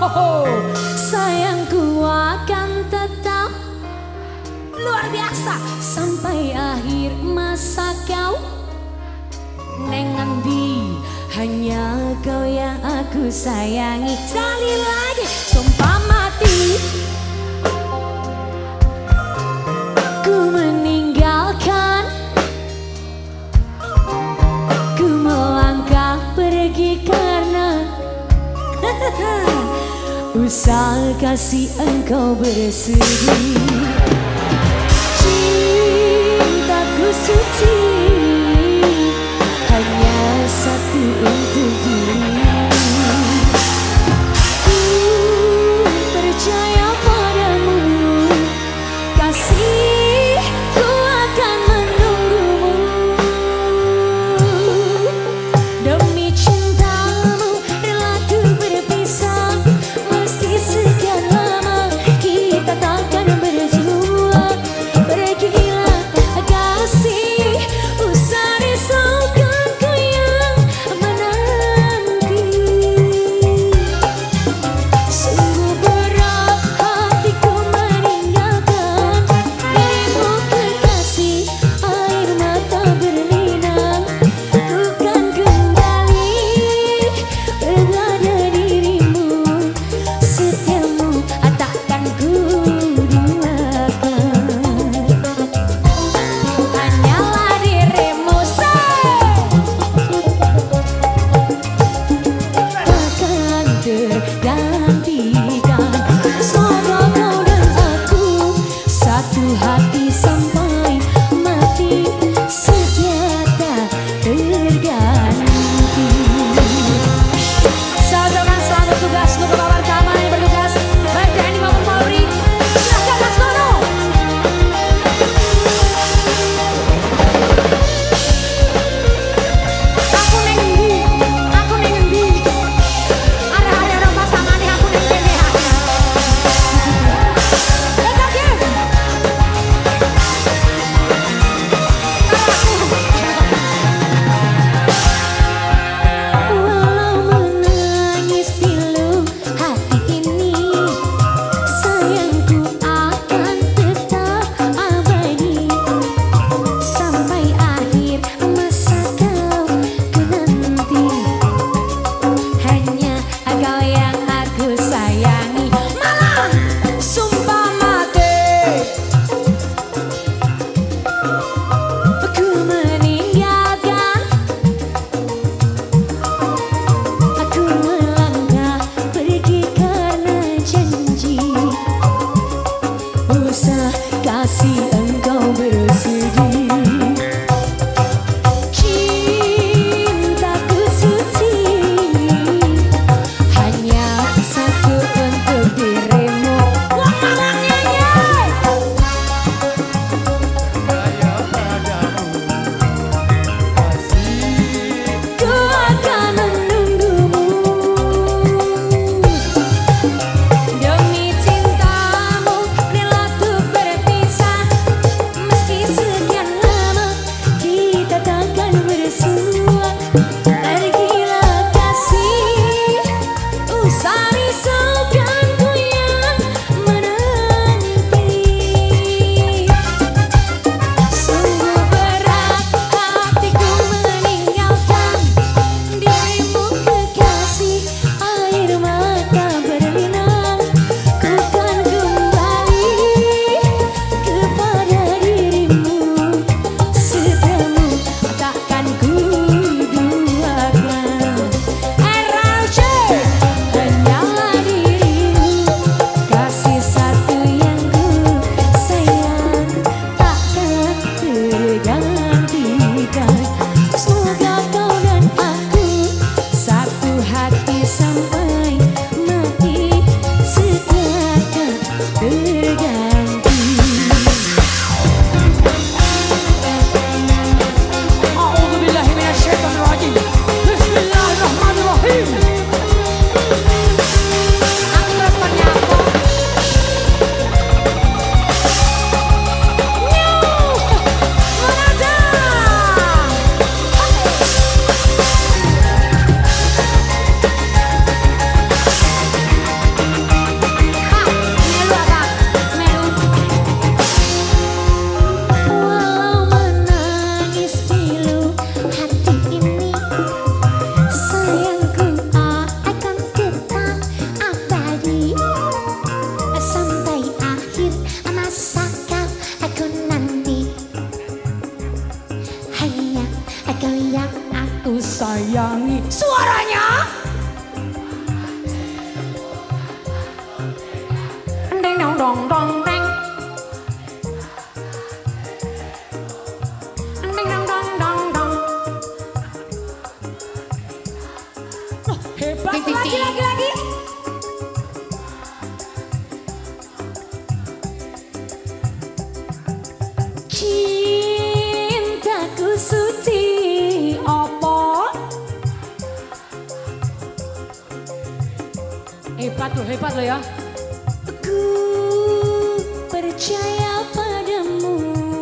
Sayangku akan tetap luar biasa sampai akhir masa kau. Neng Andi, hanya kau yang aku sayangi. Sekali lagi, sumpah mati ku meninggalkan, ku melangkah pergi karena usah kasih engkau bersedih. Cintaku suci hanya satu untuk dirimu. Ku percaya padamu, kasih ku akan menunggumu. Demi cintamu rela ku berpisah, meski sekian lama kita takkan bersua. Pergilah kasih dong dong deng. Deng dong dong dong dong. Oh, hebat lagi. Cintaku suci opo. Hebat lo ya. Ku percaya padamu.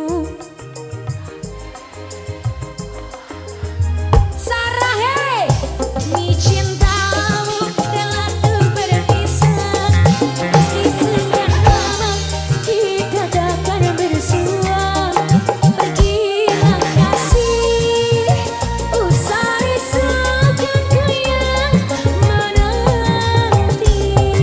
Sarah hey, mi cintamu rela tuh berpisah. Meski sekian lama kita takkan bersua. Pergilah kasih, usai seganku yang menanti.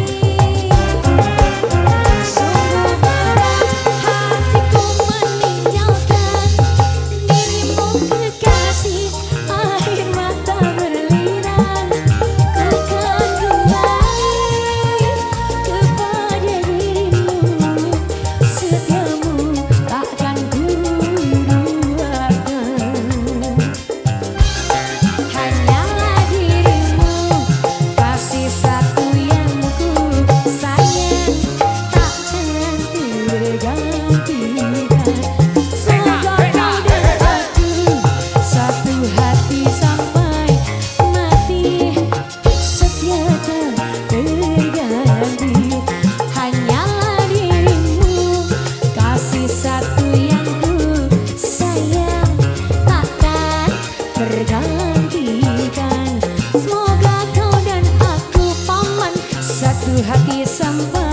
Sungguh berat hatiku meninggalkan dirimu kekasih. Air mata berlinang, ku akan kembali kepada dirimu. Setiamu takkan kuduakan. Hanyalah dirimu, kasih satu yang ku sayang, takkan tergantikan. Semoga kau dan aku satu hati sampai mati, setia tak berganti. Hanyalah dirimu, kasih satu yang ku sayang, takkan tergantikan. Semoga kau dan aku paman, satu hati sampai